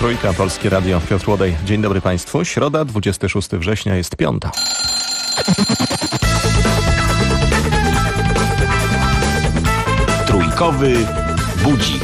Trójka, Polskie Radio, Piotr Łodej. Dzień dobry Państwu. Środa, 26 września, jest piąta. Trójkowy budzik.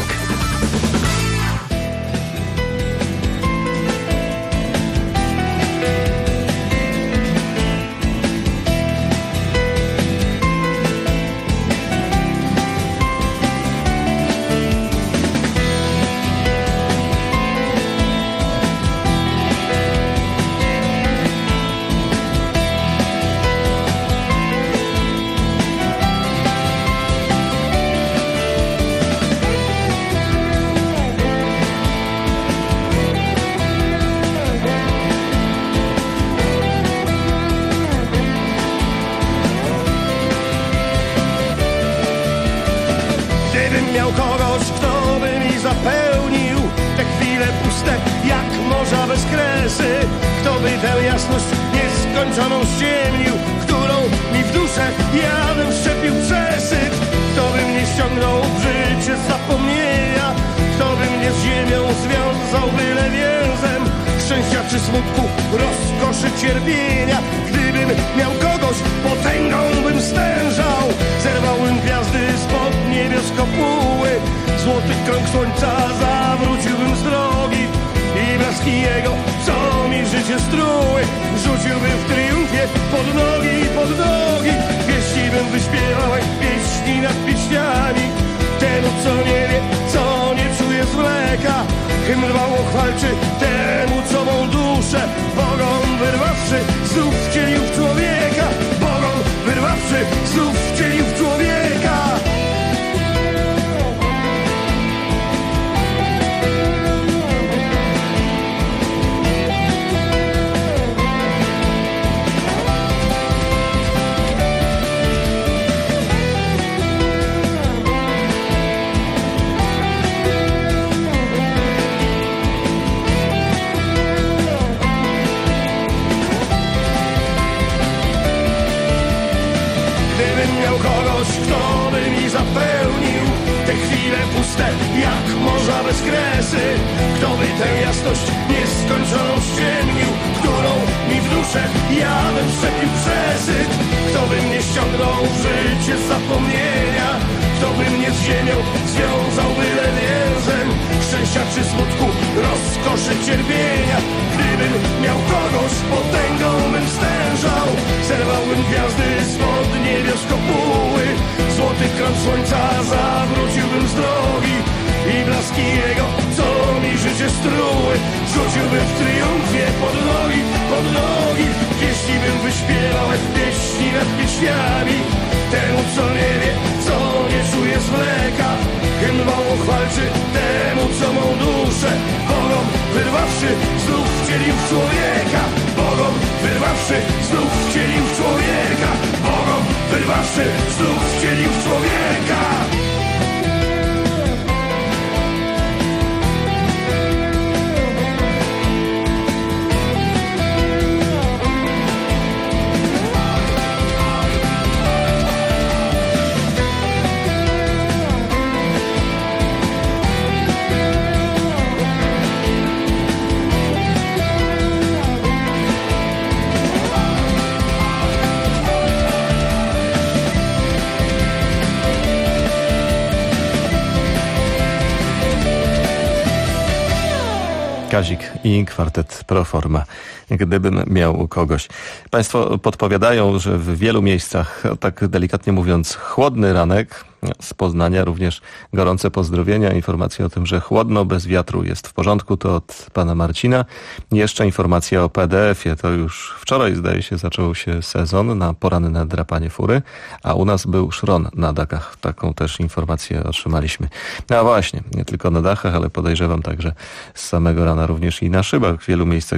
Kazik i kwartet Pro Forma. Gdybym miał kogoś. Państwo podpowiadają, że w wielu miejscach, tak delikatnie mówiąc, chłodny ranek. Z Poznania również gorące pozdrowienia. Informacja o tym, że chłodno, bez wiatru jest w porządku, to od pana Marcina. Jeszcze informacja o PDF-ie. To już wczoraj, zdaje się, zaczął się sezon na poranne drapanie fury, a u nas był szron na dachach. Taką też informację otrzymaliśmy. A właśnie, nie tylko na dachach, ale podejrzewam także z samego rana również i na szybach w wielu miejscach, więc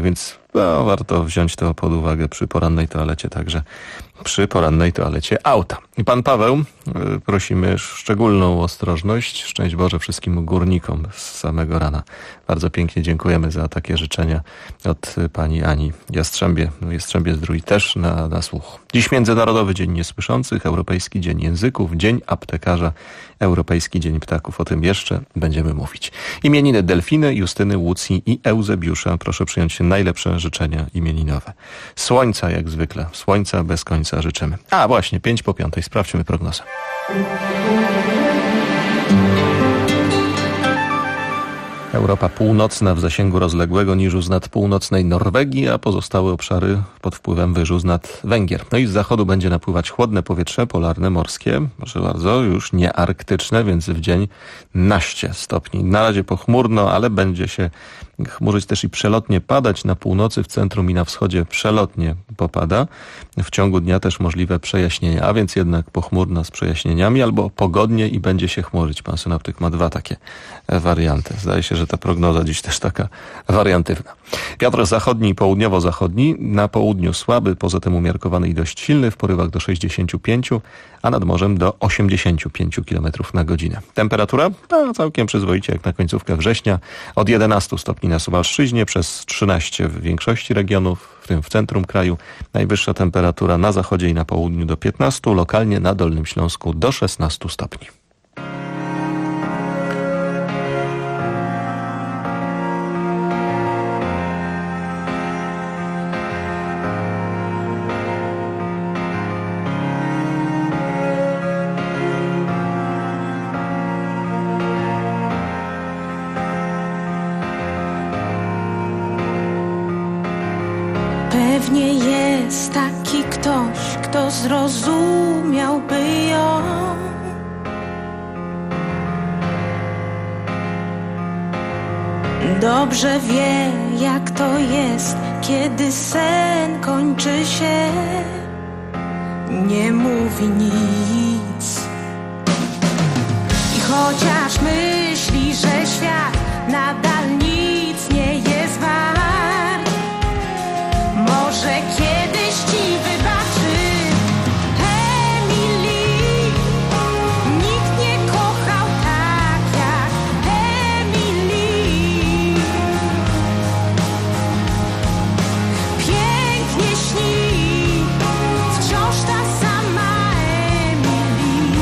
No, warto wziąć to pod uwagę przy porannej toalecie, także przy porannej toalecie auta. I pan Paweł, prosimy szczególną ostrożność. Szczęść Boże wszystkim górnikom z samego rana. Bardzo pięknie dziękujemy za takie życzenia od pani Ani Jastrzębie Zdrój też na słuch. Dziś Międzynarodowy Dzień Niesłyszących, Europejski Dzień Języków, Dzień Aptekarza, Europejski Dzień Ptaków. O tym jeszcze będziemy mówić. Imieniny Delfiny, Justyny, Łucji i Eusebiusza. Proszę przyjąć najlepsze życzenia imieninowe. Słońca jak zwykle. Słońca bez końca życzymy. A właśnie, 5:05. Sprawdźmy prognozę. Europa północna w zasięgu rozległego niżu z nad północnej Norwegii, a pozostałe obszary pod wpływem wyżu z nad Węgier. No i z zachodu będzie napływać chłodne powietrze polarne, morskie, proszę bardzo, już nie arktyczne, więc w dzień 12 stopni. Na razie pochmurno, ale będzie się chmurzyć też i przelotnie padać. Na północy, w centrum i na wschodzie przelotnie popada. W ciągu dnia też możliwe przejaśnienia, a więc jednak pochmurno z przejaśnieniami albo pogodnie i będzie się chmurzyć. Pan synoptyk ma dwa takie warianty. Zdaje się, że ta prognoza dziś też taka wariantywna. Wiatr zachodni i południowo-zachodni, na południu słaby, poza tym umiarkowany i dość silny, w porywach do 65, a nad morzem do 85 km na godzinę. Temperatura? Całkiem przyzwoicie jak na końcówkę września. Od 11 stopni na Suwalszczyźnie, przez 13 w większości regionów, w tym w centrum kraju. Najwyższa temperatura na zachodzie i na południu do 15, lokalnie na Dolnym Śląsku do 16 stopni. Pewnie jest taki ktoś, kto zrozumiałby ją. Dobrze wie, jak to jest, kiedy sen kończy się. Nie mówi nic. I chociaż myśli, że świat nadal nic nie jest wart, może kiedyś ci wybaczy. Emily, nikt nie kochał tak jak Emily. Pięknie śni, wciąż ta sama Emily.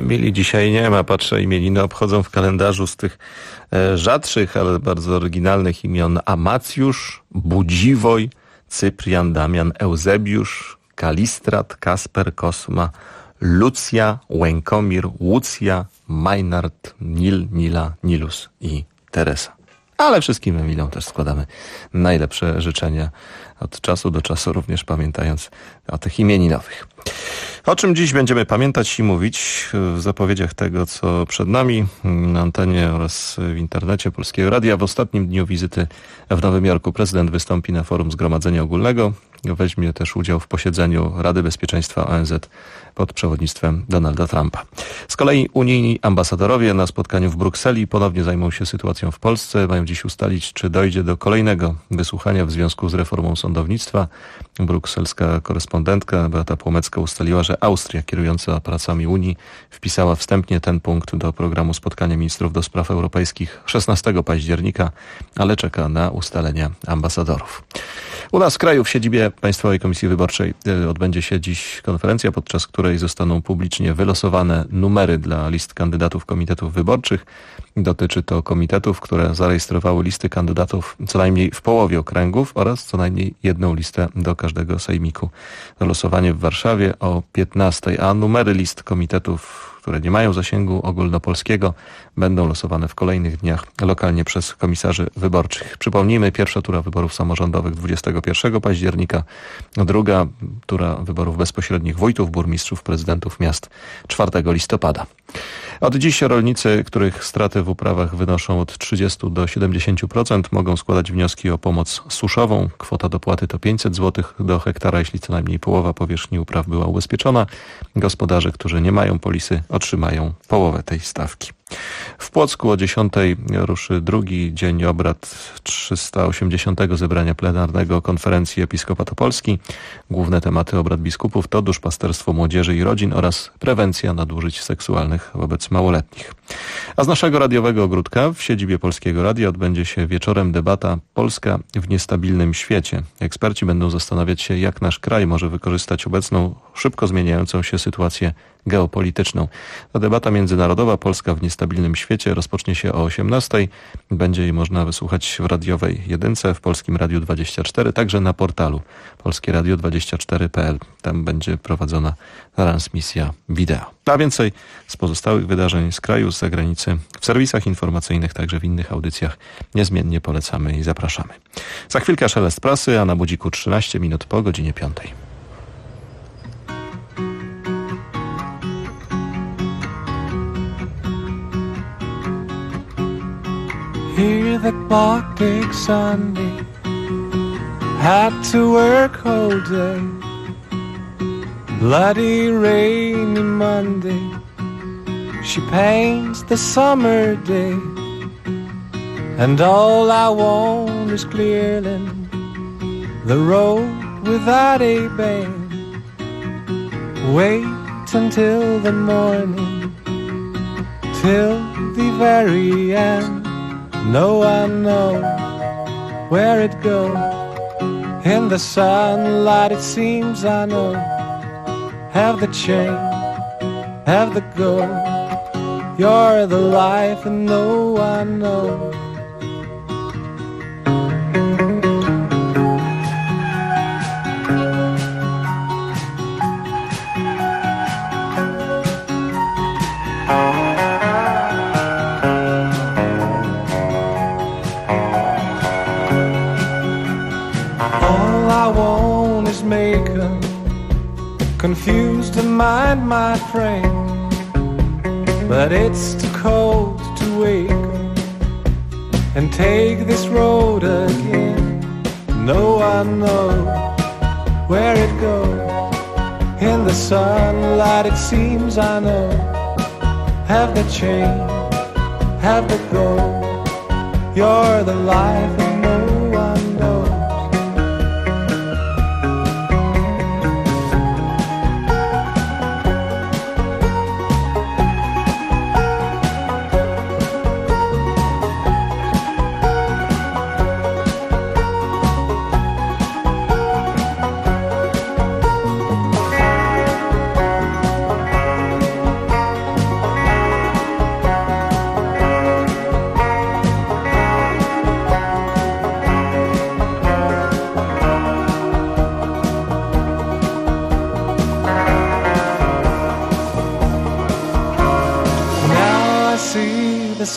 Emilii dzisiaj nie ma, patrzę, imieniny obchodzą w kalendarzu z tych rzadszych, ale bardzo oryginalnych imion Amacjusz, Budziwoj, Cyprian, Damian, Eusebiusz, Kalistrat, Kasper, Kosma, Lucja, Łękomir, Łucja, Majnard, Nil, Nila, Nilus i Teresa. Ale wszystkim Emiliom też składamy najlepsze życzenia od czasu do czasu, również pamiętając o tych imieninowych. O czym dziś będziemy pamiętać i mówić w zapowiedziach tego, co przed nami na antenie oraz w internecie Polskiego Radia. W ostatnim dniu wizyty w Nowym Jorku prezydent wystąpi na forum Zgromadzenia Ogólnego. Weźmie też udział w posiedzeniu Rady Bezpieczeństwa ONZ pod przewodnictwem Donalda Trumpa. Z kolei unijni ambasadorowie na spotkaniu w Brukseli ponownie zajmą się sytuacją w Polsce. Mają dziś ustalić, czy dojdzie do kolejnego wysłuchania w związku z reformą sądownictwa. Brukselska korespondentka Beata Płomecka ustaliła, że Austria, kierująca pracami Unii, wpisała wstępnie ten punkt do programu spotkania ministrów do spraw europejskich 16 października, ale czeka na ustalenia ambasadorów. U nas w kraju, w siedzibie Państwowej Komisji Wyborczej odbędzie się dziś konferencja, podczas której zostaną publicznie wylosowane numery dla list kandydatów komitetów wyborczych. Dotyczy to komitetów, które zarejestrowały listy kandydatów co najmniej w połowie okręgów oraz co najmniej jedną listę do każdego sejmiku. Losowanie w Warszawie o 15:00, a numery list komitetów, które nie mają zasięgu ogólnopolskiego, będą losowane w kolejnych dniach lokalnie przez komisarzy wyborczych. Przypomnijmy, pierwsza tura wyborów samorządowych 21 października, druga tura wyborów bezpośrednich wójtów, burmistrzów, prezydentów miast 4 listopada. Od dziś rolnicy, których straty w uprawach wynoszą od 30 do 70%, mogą składać wnioski o pomoc suszową. Kwota dopłaty to 500 zł do hektara, jeśli co najmniej połowa powierzchni upraw była ubezpieczona. Gospodarze, którzy nie mają polisy, otrzymają połowę tej stawki. W Płocku o 10:00 ruszy drugi dzień obrad 380. zebrania plenarnego Konferencji Episkopat Opolski. Główne tematy obrad biskupów to duszpasterstwo młodzieży i rodzin oraz prewencja nadużyć seksualnych wobec małoletnich. A z naszego radiowego ogródka w siedzibie Polskiego Radia odbędzie się wieczorem debata Polska w niestabilnym świecie. Eksperci będą zastanawiać się, jak nasz kraj może wykorzystać obecną, szybko zmieniającą się sytuację geopolityczną. Ta debata międzynarodowa Polska w niestabilnym świecie rozpocznie się o 18:00. Będzie jej można wysłuchać w radiowej jedynce, w Polskim Radiu 24, także na portalu polskieradio24.pl. Tam będzie prowadzona transmisja wideo. A więcej z pozostałych wydarzeń z kraju, z zagranicy, w serwisach informacyjnych, także w innych audycjach niezmiennie polecamy i zapraszamy. Za chwilkę szelest prasy, a na budziku 13 minut po godzinie 5:00. Hear the clock tick Sunday, had to work all day. Bloody rainy Monday, she paints the summer day. And all I want is clearing the road without a band. Wait until the morning, till the very end. No one knows where it goes. In the sunlight it seems I know. Have the change, have the goal. You're the life and no one knows. Confused to mind my friend, but it's too cold to wake up and take this road again. No one knows where it goes. In the sunlight it seems I know. Have the change, have the goal. You're the life and no one knows.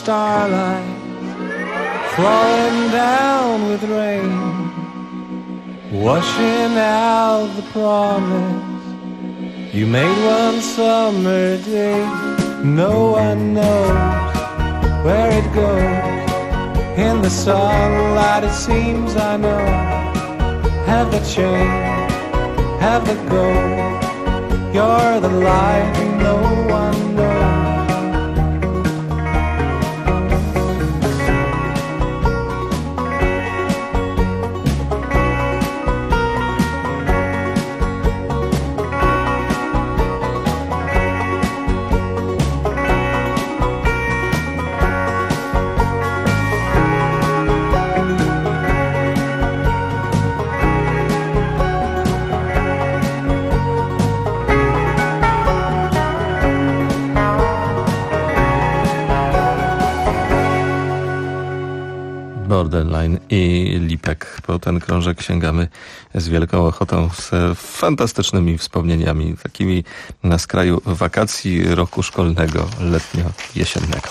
starlight falling down with rain, washing out the promise you made one summer day. No one knows where it goes. In the sunlight it seems I know. Have the change, have the gold. You're the light no one knows. Borderline i Lipek. Po ten krążek sięgamy z wielką ochotą, z fantastycznymi wspomnieniami, takimi na skraju wakacji roku szkolnego, letnio-jesiennego.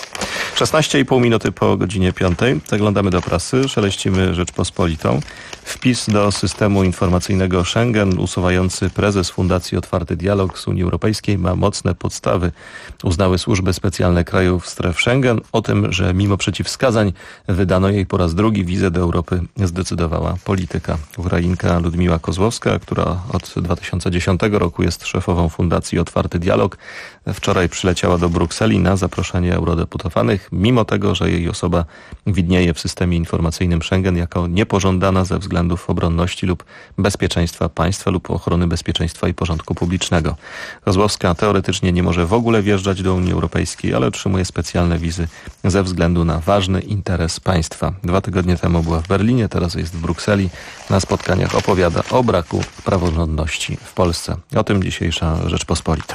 16,5 minuty po godzinie 5. Zaglądamy do prasy, szeleścimy Rzeczpospolitą. Wpis do systemu informacyjnego Schengen usuwający prezes Fundacji Otwarty Dialog z Unii Europejskiej ma mocne podstawy. Uznały służby specjalne krajów stref Schengen o tym, że mimo przeciwwskazań wydano jej po raz drugi wizę do Europy, zdecydowała polityka. Ukrainka Ludmiła Kozłowska, która od 2010 roku jest szefową Fundacji Otwarty Dialog, wczoraj przyleciała do Brukseli na zaproszenie eurodeputowanych, mimo tego, że jej osoba widnieje w systemie informacyjnym Schengen jako niepożądana ze względów obronności lub bezpieczeństwa państwa lub ochrony bezpieczeństwa i porządku publicznego. Kozłowska teoretycznie nie może w ogóle wjeżdżać do Unii Europejskiej, ale otrzymuje specjalne wizy ze względu na ważny interes państwa. 2 tygodnie temu była w Berlinie, teraz jest w Brukseli. Na spotkaniach opowiada o braku praworządności w Polsce. O tym dzisiejsza Rzeczpospolita.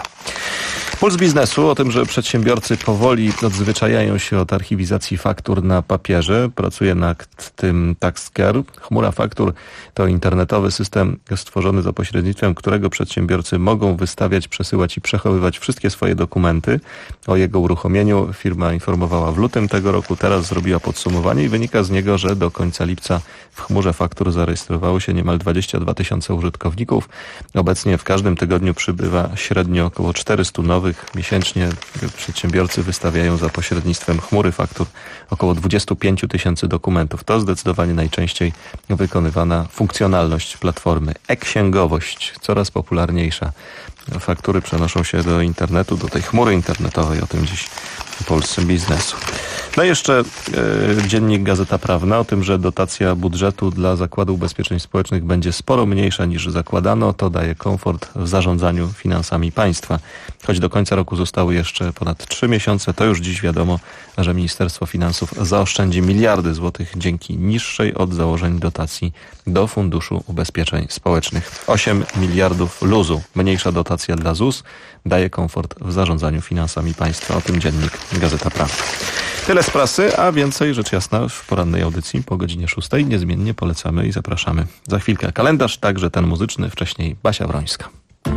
Puls biznesu, o tym, że przedsiębiorcy powoli odzwyczajają się od archiwizacji faktur na papierze. Pracuje nad tym TaxCare. Chmura faktur to internetowy system stworzony za pośrednictwem którego przedsiębiorcy mogą wystawiać, przesyłać i przechowywać wszystkie swoje dokumenty. O jego uruchomieniu firma informowała w lutym tego roku. Teraz zrobiła podsumowanie i wynika z niego, że do końca lipca w chmurze faktur zarejestrowało się niemal 22 000 użytkowników. Obecnie w każdym tygodniu przybywa średnio około 400 nowych. Miesięcznie przedsiębiorcy wystawiają za pośrednictwem chmury faktur około 25 000 dokumentów. To zdecydowanie najczęściej wykonywana funkcjonalność platformy. E-księgowość, coraz popularniejsza. Faktury przenoszą się do internetu, do tej chmury internetowej. O tym dziś Puls biznesu. No i jeszcze dziennik Gazeta Prawna o tym, że dotacja budżetu dla Zakładu Ubezpieczeń Społecznych będzie sporo mniejsza niż zakładano. To daje komfort w zarządzaniu finansami państwa. Choć do końca roku zostały jeszcze ponad 3 miesiące, to już dziś wiadomo, że Ministerstwo Finansów zaoszczędzi miliardy złotych dzięki niższej od założeń dotacji do Funduszu Ubezpieczeń Społecznych. 8 miliardów luzu. Mniejsza dotacja dla ZUS daje komfort w zarządzaniu finansami państwa. O tym dziennik Gazeta Prawna. Tyle z prasy, a więcej rzecz jasna w porannej audycji po godzinie 6. Niezmiennie polecamy i zapraszamy. Za chwilkę kalendarz, także ten muzyczny, wcześniej Basia Wrońska.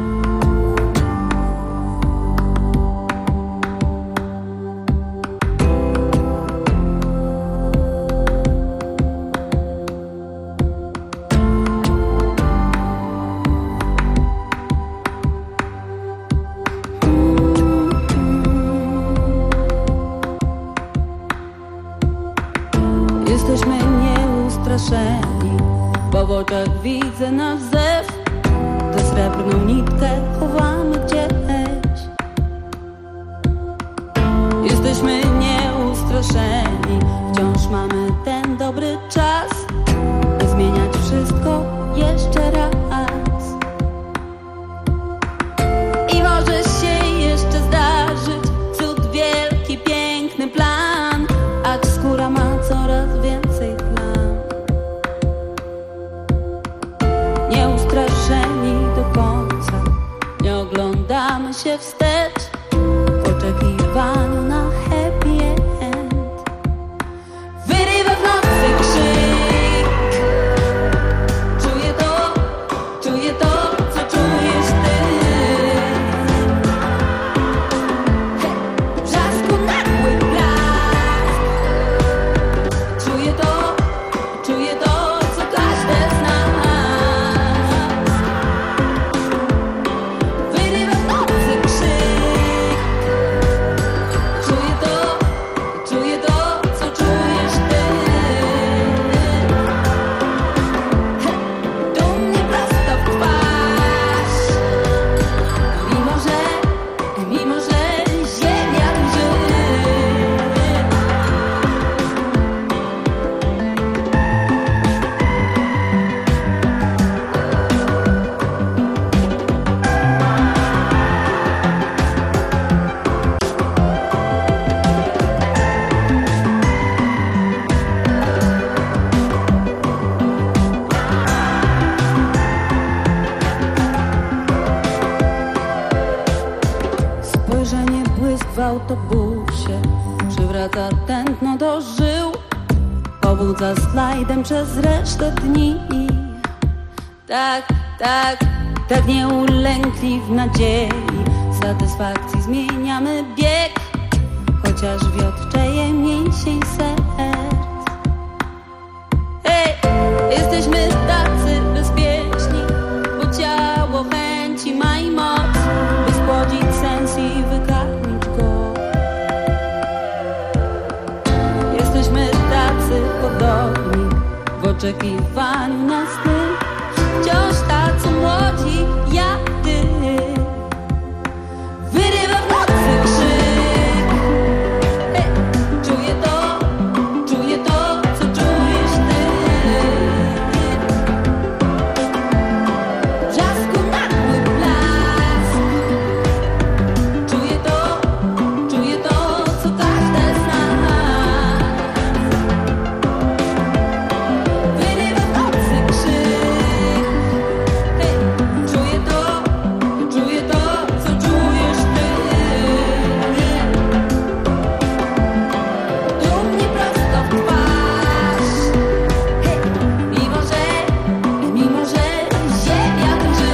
Jesteśmy nieustraszeni, bo w oczach widzę nasz zew. Tę srebrną nitkę chowamy gdzieś. Jesteśmy nieustraszeni, wciąż mamy ten dobry czas, by zmieniać wszystko jeszcze raz. I może się jeszcze zdarzyć cud wielki, piękny plan, acz skóra ma coraz więcej plam. Nieustraszeni do końca, nie oglądamy się wstecz w oczekiwaniu na happy end. Wyrywa w nocy krzyk, czuję to, co czujesz ty. W brzasku nagły blask, autobusie przywraca tętno do żył, pobudza slajdem przez resztę dni. Tak, tak, tak nieulękli w nadziei satysfakcji zmieniamy bieg, chociaż wiotczeje mięsień serc. Hej, jesteśmy tacy bezpieczni, bo ciało chęci ma i moc, by spłodzić sens i wykarmić go. Jesteśmy tacy podobni w oczekiwaniu na sny, wciąż tacy młodzi jak ty. Wyrywa w nocy krzyk. Hej, czuję to, co czujesz ty. W brzasku nagły blask. Czuję to, co każde z nas. Wyrywa w nocy krzyk. Hej, czuję to, co czujesz ty. Dumnie prosto w twarz. Hej, mimo że ziemia drży.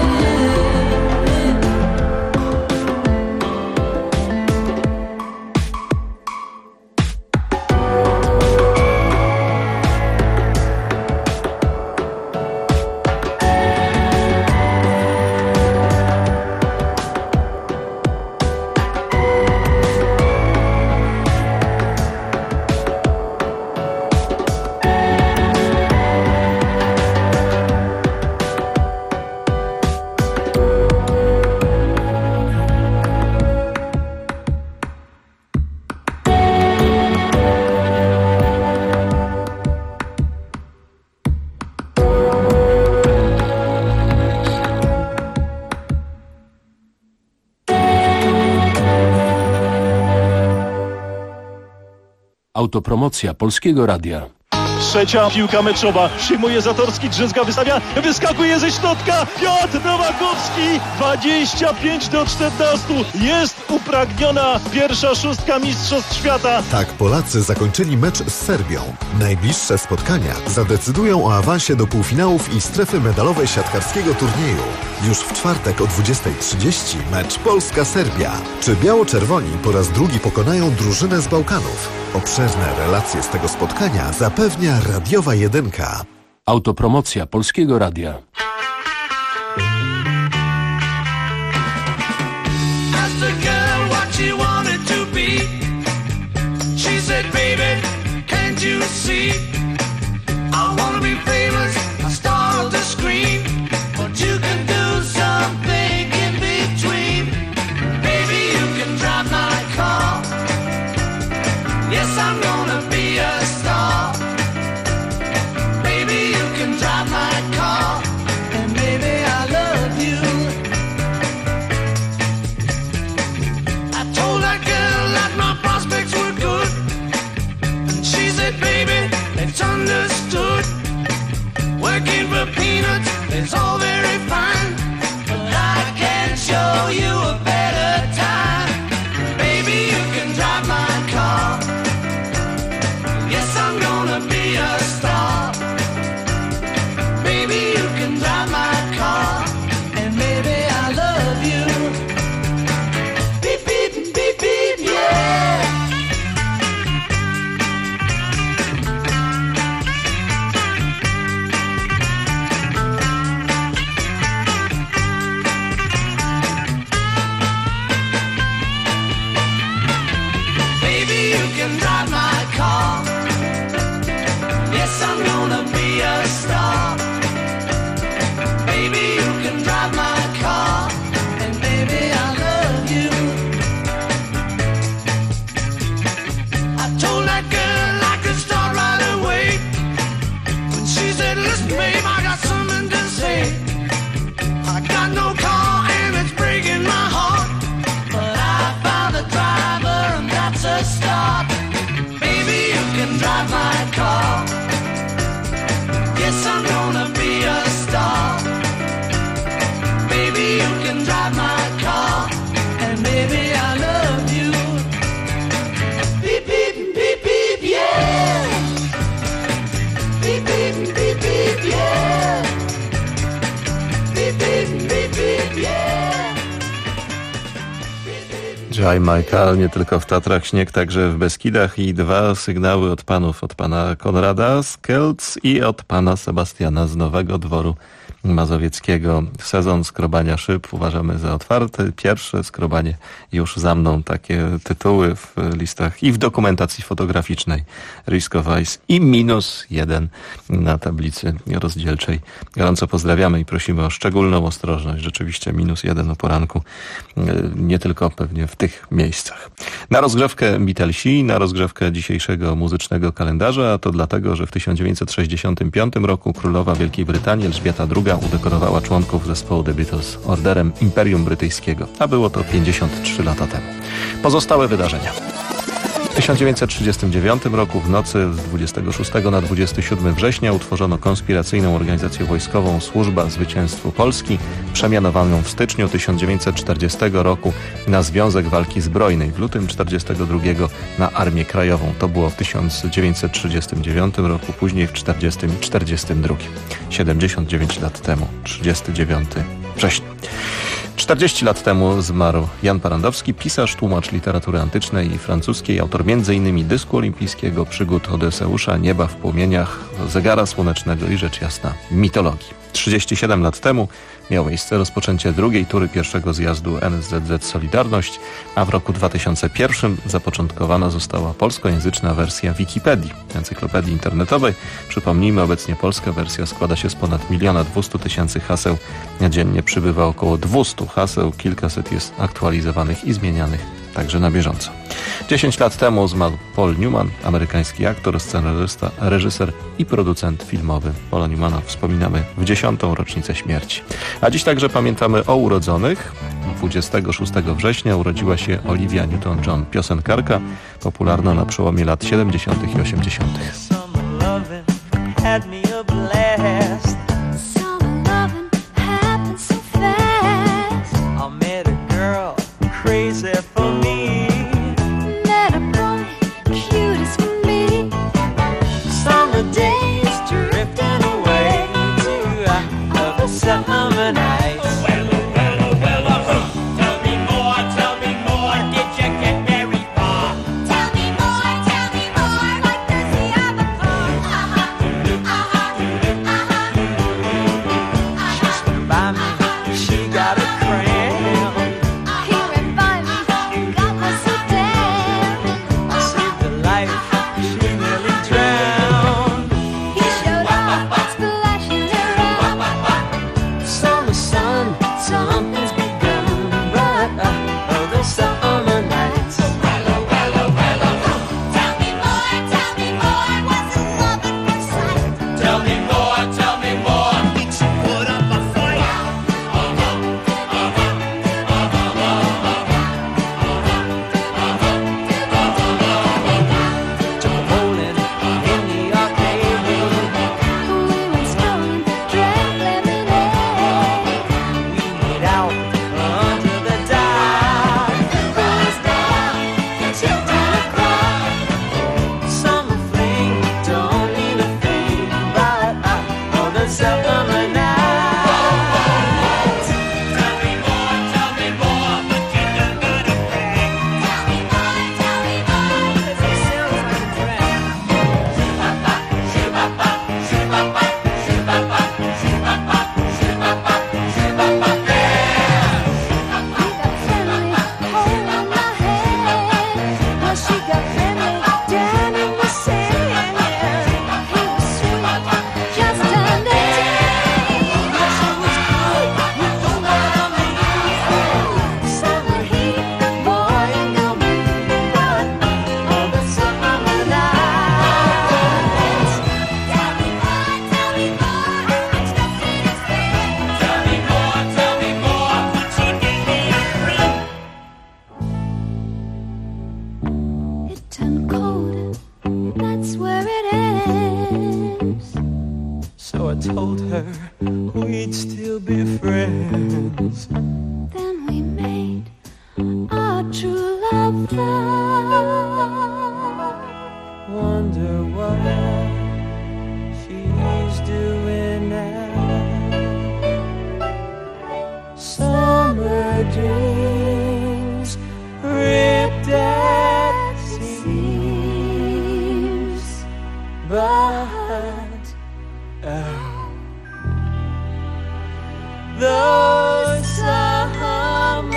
Autopromocja Polskiego Radia. Trzecia piłka meczowa. Przyjmuje Zatorski, Drzyzga wystawia, wyskakuje ze środka. Piotr Nowakowski. 25-14. Jest upragniona pierwsza szóstka Mistrzostw Świata. Tak Polacy zakończyli mecz z Serbią. Najbliższe spotkania zadecydują o awansie do półfinałów i strefy medalowej siatkarskiego turnieju. Już w czwartek o 20:30 mecz Polska-Serbia. Czy biało-czerwoni po raz drugi pokonają drużynę z Bałkanów? Obszerne relacje z tego spotkania zapewnia Radiowa Jedynka. Autopromocja Polskiego Radia. Asked the girl what she wanted to be. She said, baby, can't you see? I wanna be famous, a star of the screen. But you can do something in between. Baby, you can drive my car. Yes, I'm gonna be a star. Baby, you can drive my car. And baby, I love you. I told that girl that my prospects were good. And she said, baby, it's understood. Working for peanuts is all very fine, but I can show you a better time. Baby, you can drive my car. Yes, I'm gonna be a star. Baby, you can drive my car. And baby, I love you. Beep, beep, beep, beep, yeah. Baby, you can drive my car. Yes, I'm gonna be a star. Baby, you can drive my car. And baby, I love you. I told that girl I could start right away. When she said, listen, babe, I got something to say. I got no car and it's breaking my heart, but I found a driver and that's a start. Baby, you can drive my car. Yes, I'm gonna be a star. Baby, you can drive my car. And baby, I love you. Jai Michael, nie tylko w Tatrach, śnieg także w Beskidach i 2 sygnały od panów, od pana Konrada z Kielc i od pana Sebastiana z Nowego Dworu Mazowieckiego. Sezon skrobania szyb uważamy za otwarty. Pierwsze skrobanie już za mną. Takie tytuły w listach i w dokumentacji fotograficznej Risk of Ice i -1 na tablicy rozdzielczej. Gorąco pozdrawiamy i prosimy o szczególną ostrożność. Rzeczywiście -1 o poranku. Nie tylko pewnie w tych miejscach. Na rozgrzewkę Beatlesi, na rozgrzewkę dzisiejszego muzycznego kalendarza, a to dlatego, że w 1965 roku królowa Wielkiej Brytanii Elżbieta II udekorowała członków zespołu The Beatles orderem Imperium Brytyjskiego, a było to 53 lata temu. Pozostałe wydarzenia. W 1939 roku w nocy z 26 na 27 września utworzono konspiracyjną organizację wojskową Służba Zwycięstwu Polski, przemianowaną w styczniu 1940 roku na Związek Walki Zbrojnej, w lutym 1942 na Armię Krajową. To było w 1939 roku, później w 1942. 79 lat temu, 39 września. 40 lat temu zmarł Jan Parandowski, pisarz, tłumacz literatury antycznej i francuskiej, autor m.in. Dysku Olimpijskiego, Przygód Odeseusza, Nieba w płomieniach, Zegara Słonecznego i rzecz jasna mitologii. 37 lat temu miało miejsce rozpoczęcie drugiej tury pierwszego zjazdu NSZZ Solidarność, a w roku 2001 zapoczątkowana została polskojęzyczna wersja Wikipedii, encyklopedii internetowej. Przypomnijmy, obecnie polska wersja składa się z ponad 1 200 000 haseł. Dziennie przybywa około 200 haseł, kilkaset jest aktualizowanych i zmienianych także na bieżąco. 10 lat temu zmarł Paul Newman, amerykański aktor, scenarysta, reżyser i producent filmowy. Paula Newmana wspominamy w 10. rocznicę śmierci. A dziś także pamiętamy o urodzonych. 26 września urodziła się Olivia Newton-John, piosenkarka, popularna na przełomie lat 70. i 80. Crazy for me. Met a boy, cute as can be. Summer days drifting away to the summer nights. Well, tell me more, did you get very far? Tell me more, like does he have a car? She swam by me, she got a cramp. Summer dreams the summer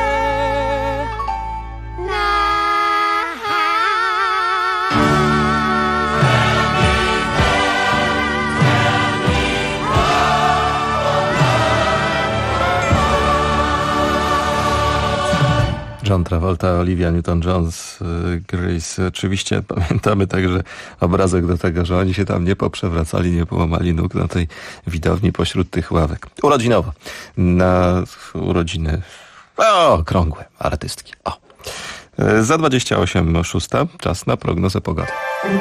John Travolta, Olivia Newton-Jones, Grace. Oczywiście pamiętamy także obrazek do tego, że oni się tam nie poprzewracali, nie połamali nóg na tej widowni pośród tych ławek. Urodzinowo. Na urodziny okrągłe artystki. Za 28:06 czas na prognozę pogody.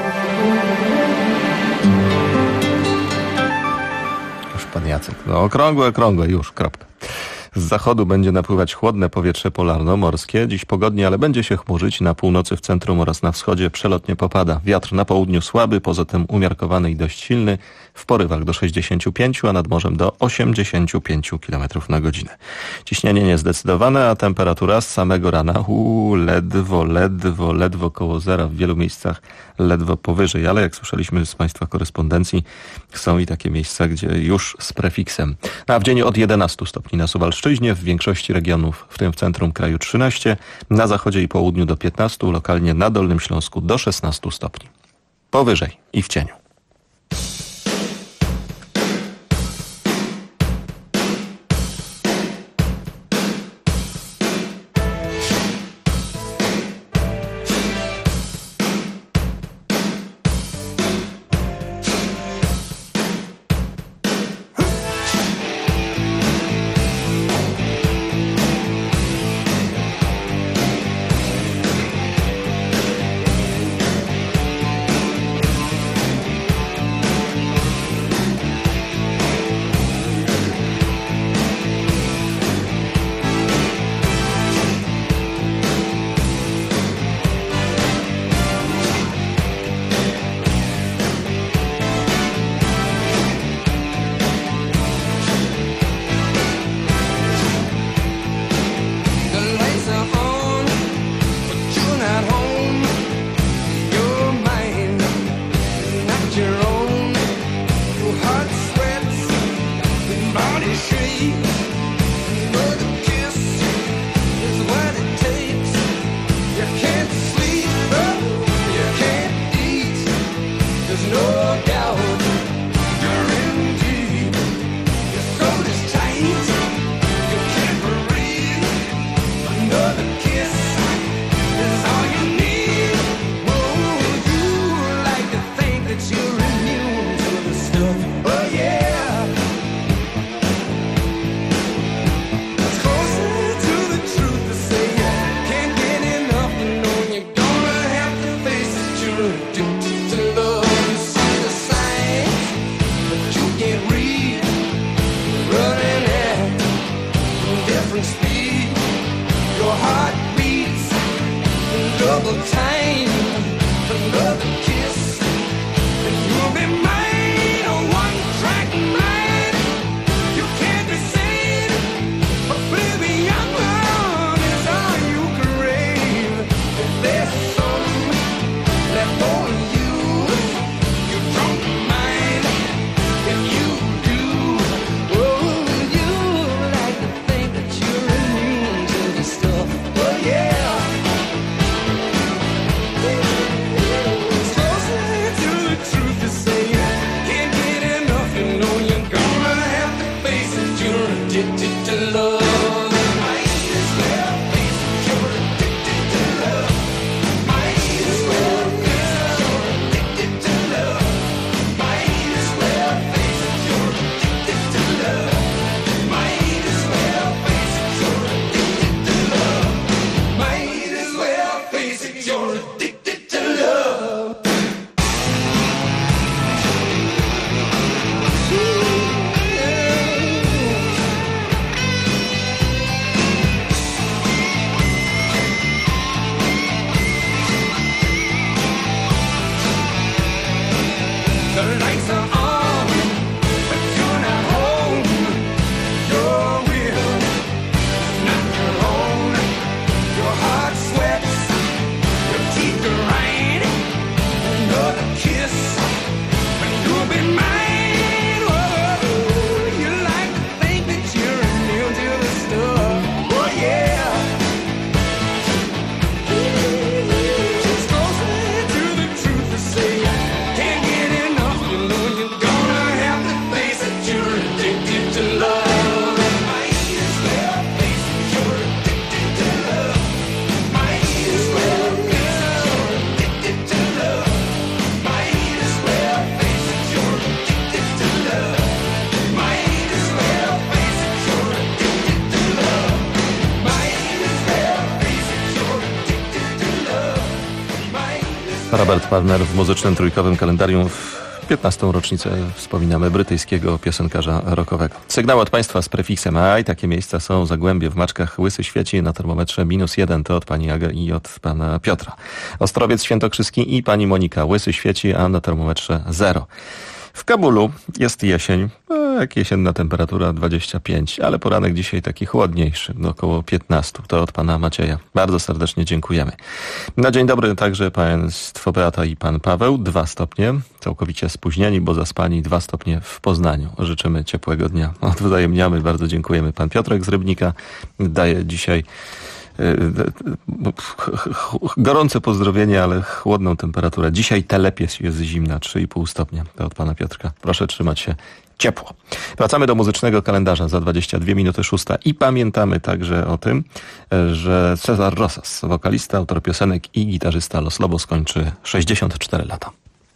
Już pan Jacek. Okrągłe, już, kropka. Z zachodu będzie napływać chłodne powietrze polarno-morskie. Dziś pogodnie, ale będzie się chmurzyć. Na północy, w centrum oraz na wschodzie przelotnie popada. Wiatr na południu słaby, poza tym umiarkowany i dość silny. W porywach do 65, a nad morzem do 85 km na godzinę. Ciśnienie niezdecydowane, a temperatura z samego rana ledwo koło zera. W wielu miejscach ledwo powyżej, ale jak słyszeliśmy z Państwa korespondencji, są i takie miejsca, gdzie już z prefiksem. A w dzień od 11 stopni na Suwalszczyźnie, w większości regionów, w tym w centrum kraju 13, na zachodzie i południu do 15, lokalnie na Dolnym Śląsku do 16 stopni. Powyżej i w cieniu. Robert Palmer w muzycznym trójkowym kalendarium w 15. rocznicę wspominamy brytyjskiego piosenkarza rockowego. Sygnały od Państwa z prefiksem AI. Takie miejsca są Zagłębie w Maczkach, Łysy świeci na termometrze -1. To od Pani Aga i od Pana Piotra. Ostrowiec Świętokrzyski i Pani Monika. Łysy świeci, a na termometrze 0. W Kabulu jest jesień, jak jesienna temperatura 25, ale poranek dzisiaj taki chłodniejszy, około 15. To od Pana Macieja. Bardzo serdecznie dziękujemy. Na dzień dobry także Państwo Beata i Pan Paweł. 2 stopnie, całkowicie spóźnieni, bo zaspani. 2 stopnie w Poznaniu. Życzymy ciepłego dnia. Odwzajemniamy, bardzo dziękujemy. Pan Piotrek z Rybnika daje dzisiaj gorące pozdrowienie, ale chłodną temperaturę. Dzisiaj Telepies jest zimna, 3,5 stopnia. To od Pana Piotrka. Proszę trzymać się ciepło. Wracamy do muzycznego kalendarza za 22 minuty 6. I pamiętamy także o tym, że Cezar Rosas, wokalista, autor piosenek i gitarzysta Los Lobos, skończy 64 lata.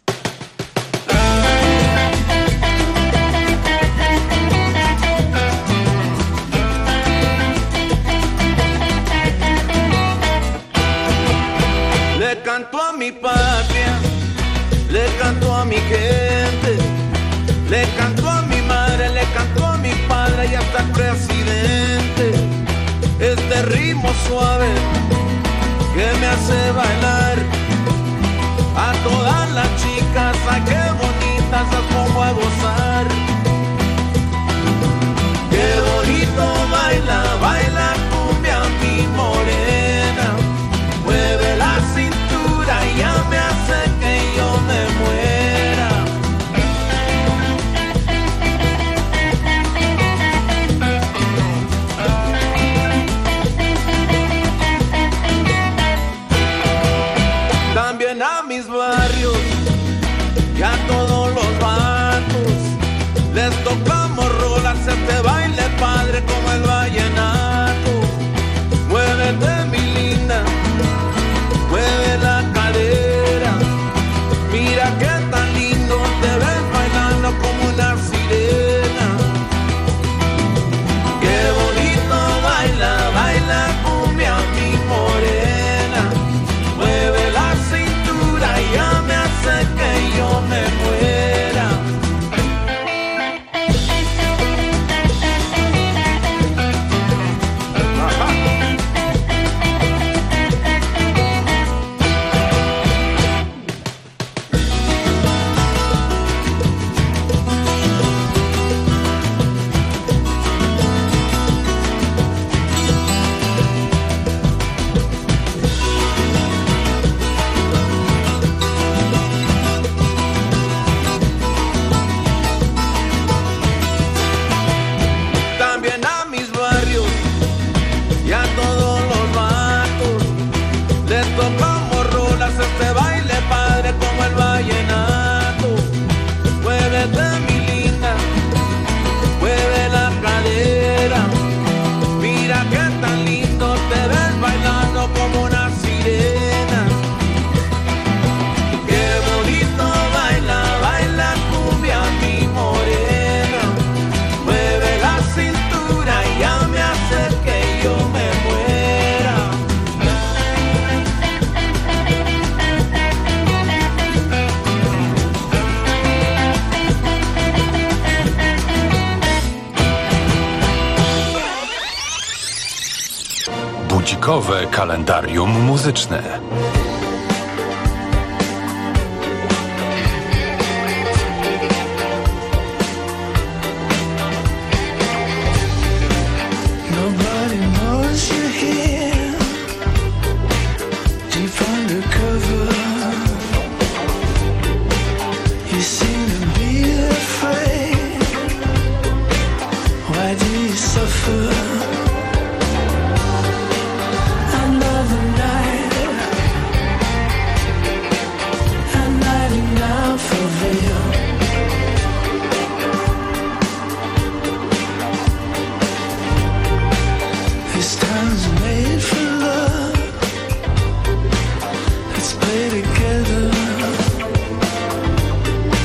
Le canto a mi patria, le canto a mi gente, le canto a mi madre, le canto a mi padre y hasta el presidente. Este ritmo suave que me hace bailar, a todas las chicas, ay qué bonitas las pongo a gozar. Qué bonito baila, baila cumbia mi morena. Mueve la cintura y ya me hace que yo me muera. También a mis barrios y a todos los vatos les tocamos rolas, este baile padre como el vallenato. Muévete mi linda, mueve la cadera, mira qué tan lindo te ves bailando como una sirena. Qué bonito baila, baila cumbia mi morena. Mueve la cintura y ya me hace que yo me muera. También a mis barrios y a todos los vatos les tocamos rolas, este baile padre como el vallenato. Muévete mi linda, mueve la cadera, mira qué tan lindo te ves bailando como una sirena. Qué bonito baila, baila cumbia mi morena. Mueve la cintura y ya me hace que yo me muera. Budzikowe kalendarium muzyczne. Nobody knows you're here, deep undercover. You seem to be afraid. Why do you suffer? Another night, a night enough for real. This time's made for love. Let's play together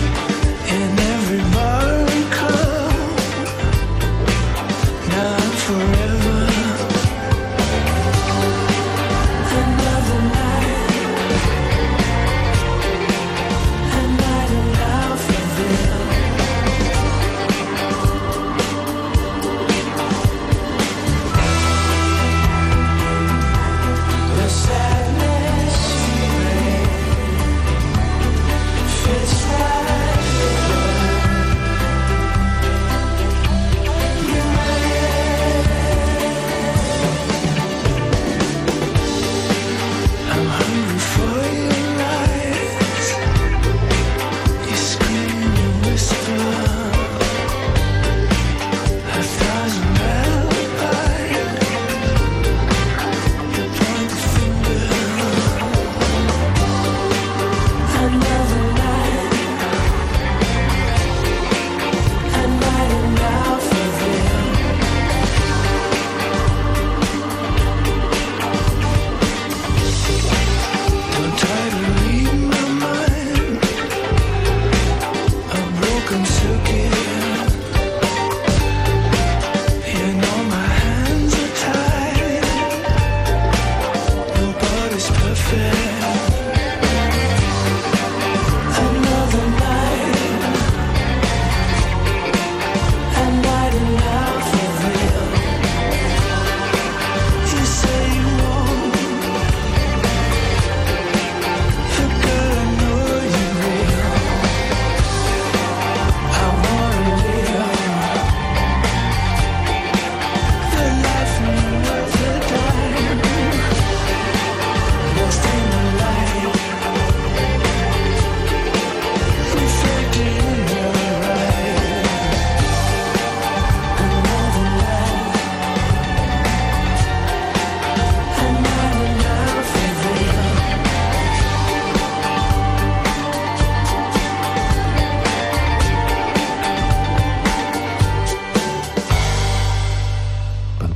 in every bar and club. Not for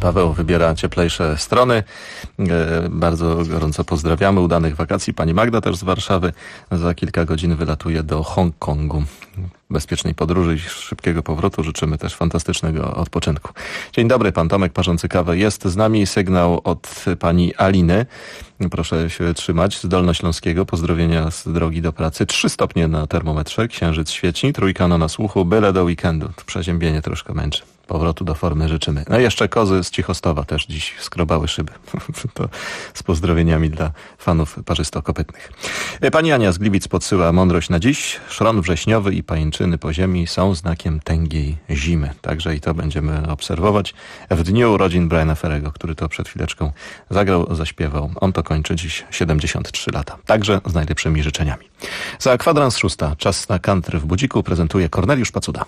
Paweł wybiera cieplejsze strony. Bardzo gorąco pozdrawiamy. Udanych wakacji. Pani Magda też z Warszawy. Za kilka godzin wylatuje do Hongkongu. Bezpiecznej podróży i szybkiego powrotu. Życzymy też fantastycznego odpoczynku. Dzień dobry, pan Tomek parzący kawę jest z nami. Sygnał od pani Aliny. Proszę się trzymać z Dolnośląskiego. Pozdrowienia z drogi do pracy. 3 stopnie na termometrze. Księżyc świeci. Trójkano na słuchu. Byle do weekendu. Przeziębienie troszkę męczy. Powrotu do formy życzymy. No i jeszcze kozy z Cichostowa też dziś skrobały szyby. To z pozdrowieniami dla fanów parzysto-kopytnych. Pani Ania z Gliwic podsyła mądrość na dziś. Szron wrześniowy i pajęczyny po ziemi są znakiem tęgiej zimy. Także i to będziemy obserwować w dniu urodzin Briana Ferrego, który to przed chwileczką zagrał, zaśpiewał. On to kończy dziś 73 lata. Także z najlepszymi życzeniami. Za kwadrans 6. Czas na country w budziku prezentuje Korneliusz Pacuda.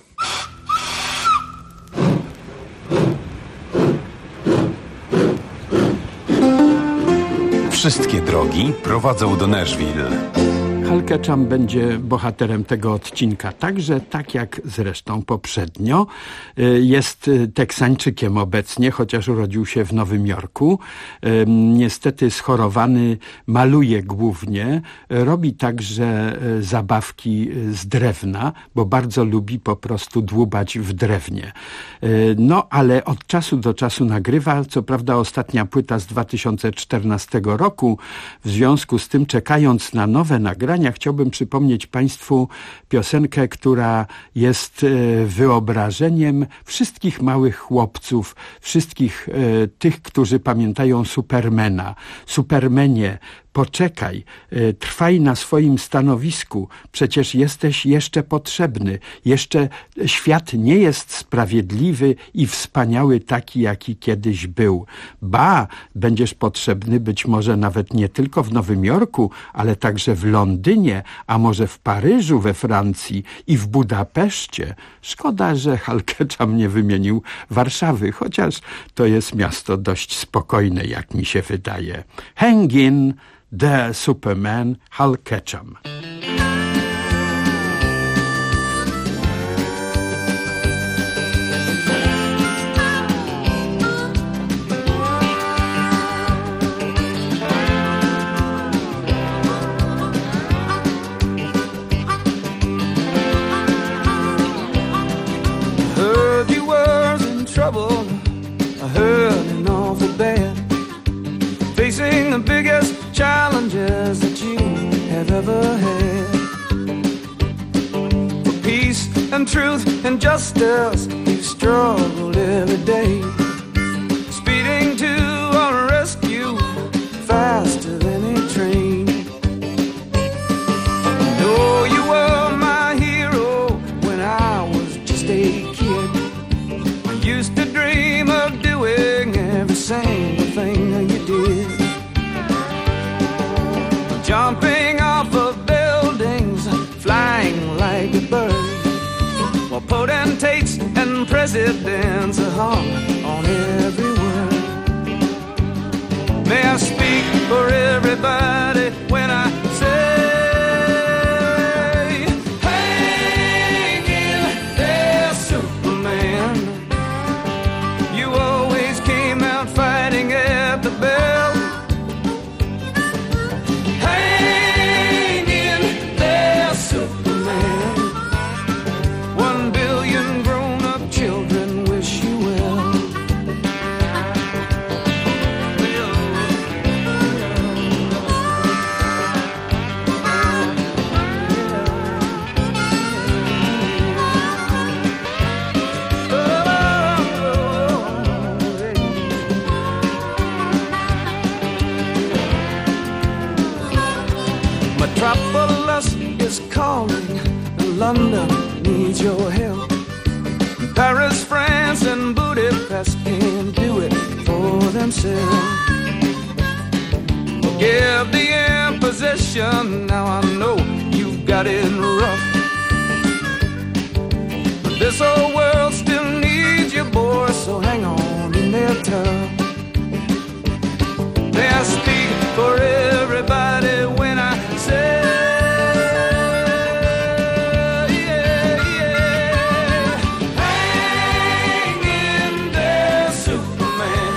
Wszystkie drogi prowadzą do Nashville. Hal Ketchum będzie bohaterem tego odcinka, także tak jak zresztą poprzednio. Jest Teksańczykiem obecnie, chociaż urodził się w Nowym Jorku. Niestety schorowany, maluje głównie. Robi także zabawki z drewna, bo bardzo lubi po prostu dłubać w drewnie. No, ale od czasu do czasu nagrywa. Co prawda ostatnia płyta z 2014 roku. W związku z tym, czekając na nowe nagrania, chciałbym przypomnieć Państwu piosenkę, która jest wyobrażeniem wszystkich małych chłopców, wszystkich tych, którzy pamiętają Supermana. Supermanie, poczekaj, trwaj na swoim stanowisku, przecież jesteś jeszcze potrzebny, jeszcze świat nie jest sprawiedliwy i wspaniały taki, jaki kiedyś był. Ba, będziesz potrzebny być może nawet nie tylko w Nowym Jorku, ale także w Londynie, a może w Paryżu we Francji i w Budapeszcie. Szkoda, że Hal Ketchum nie wymienił Warszawy, chociaż to jest miasto dość spokojne, jak mi się wydaje. Hang in, The Superman, Hal Ketchum. Heard you were in trouble. I heard an awful bad. Facing the biggest challenges that you have ever had. For peace and truth and justice, you've struggled every day. Speeding to our rescue faster than a train. No, you were my hero when I was just a kid. I used to dream of doing every single thing that you did. Jumping off of buildings, flying like a bird, while potentates and presidents are hung on every word. May I speak for everybody when I say, hang in there, Superman. You always came out fighting at the bell. Metropolis is calling, and London needs your help. Paris, France, and Budapest can't do it for themselves. Forgive the imposition, now I know you've got it rough. But this old world still needs you, boy, so hang on in there tough. May I speak for everybody when I say, hang in there, Superman.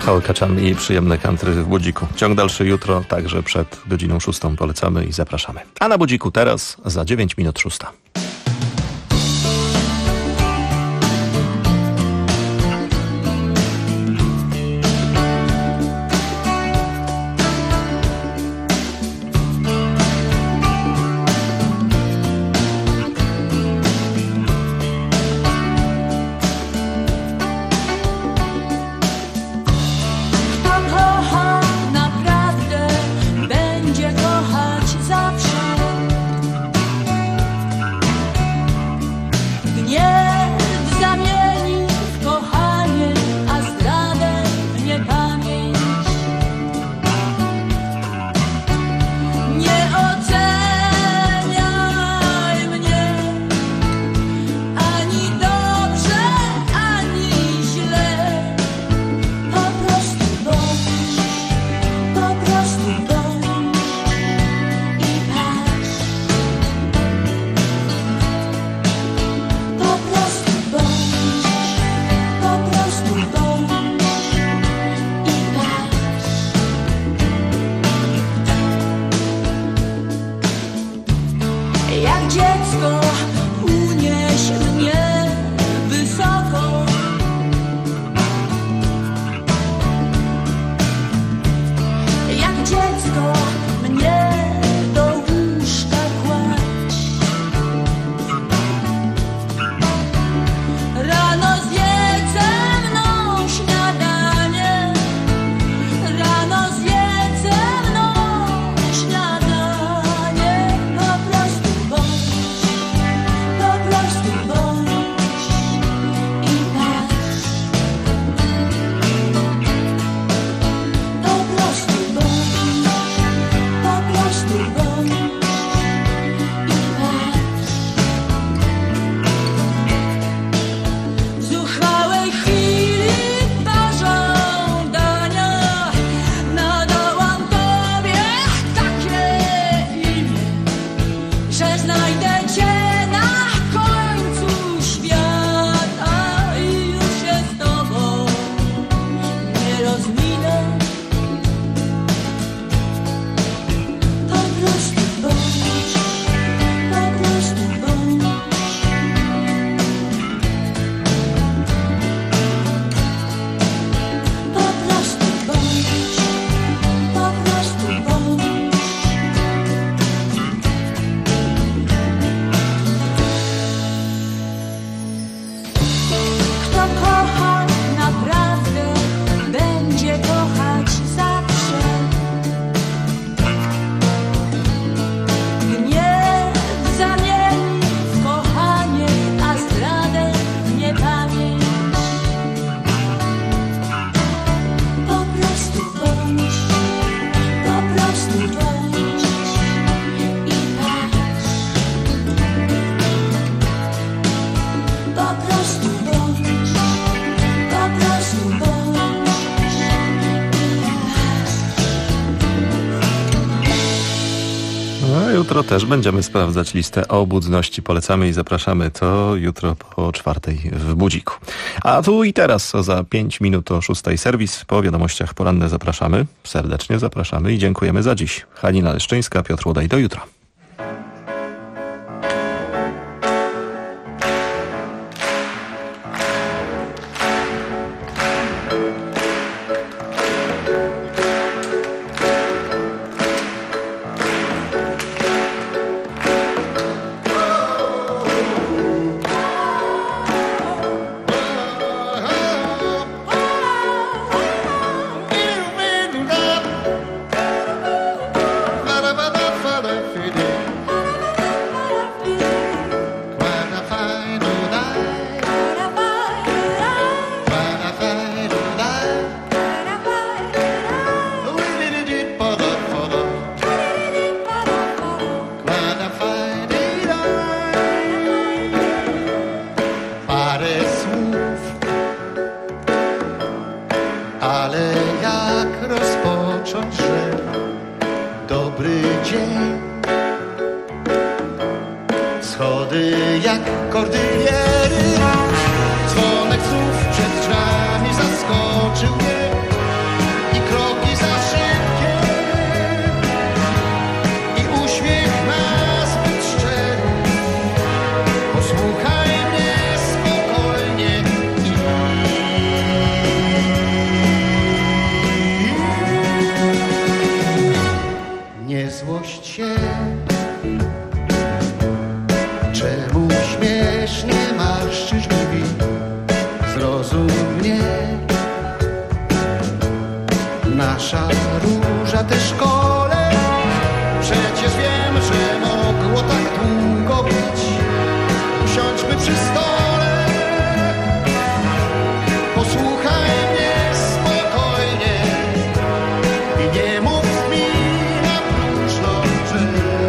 Rafał Kaczan i przyjemne country w Budziku. Ciąg dalszy jutro, także przed godziną 6 polecamy i zapraszamy. A na Budziku teraz za 9 minut 6. Jutro też będziemy sprawdzać listę obudności. Polecamy i zapraszamy. To jutro po 4 w Budziku. A tu i teraz za 5 minut o 6 serwis. Po wiadomościach poranne zapraszamy. Serdecznie zapraszamy i dziękujemy za dziś. Halina Leszczyńska, Piotr Łodaj. Do jutra. Schody jak kordyliery, dzwonek słów przed drzwiami zaskoczył mnie. nasza róża też kole. Przecież wiem, że mogło tak długo być. Usiądźmy przy stole, posłuchaj mnie spokojnie i nie mów mi na próżno, że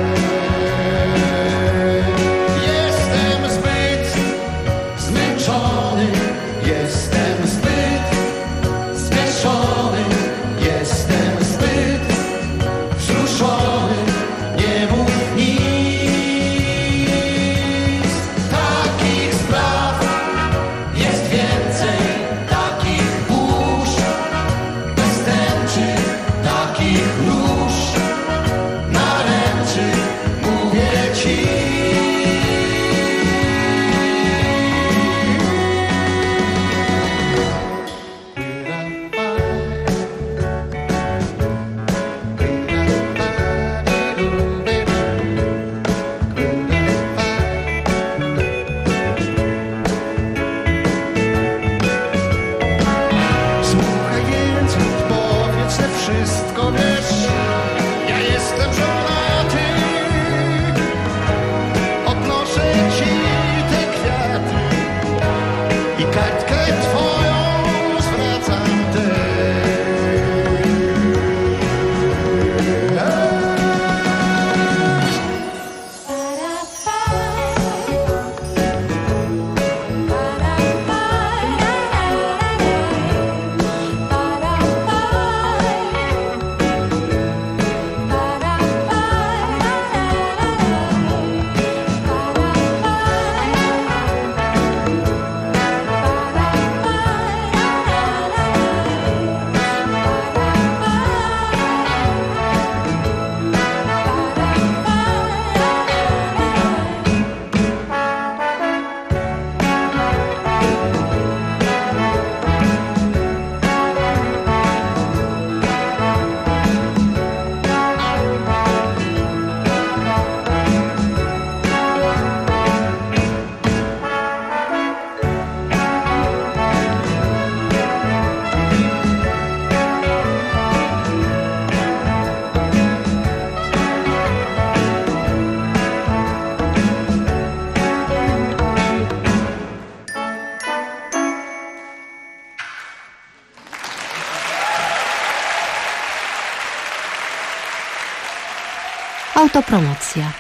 jestem zbyt zmęczony, jestem zbyt zmęczony, jestem zbyt wzruszony, nie mów nic. Takich spraw jest więcej, takich burz, bez tęczy, takich róż, naręczy, mówię ci. Słuchaj więc, odpowiedz, że wszystko wiesz. Ja jestem żonaty, odnoszę ci te kwiaty i kartkę twoją zwracam też. Autopromocja.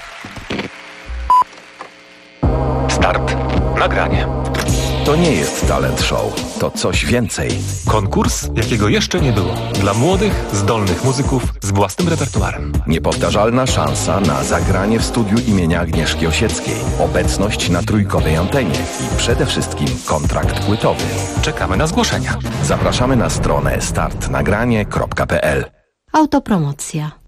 Start. Nagranie. To nie jest talent show, to coś więcej. Konkurs, jakiego jeszcze nie było. Dla młodych, zdolnych muzyków z własnym repertuarem. Niepowtarzalna szansa na zagranie w studiu imienia Agnieszki Osieckiej. Obecność na trójkowej antenie i przede wszystkim kontrakt płytowy. Czekamy na zgłoszenia. Zapraszamy na stronę startnagranie.pl. Autopromocja.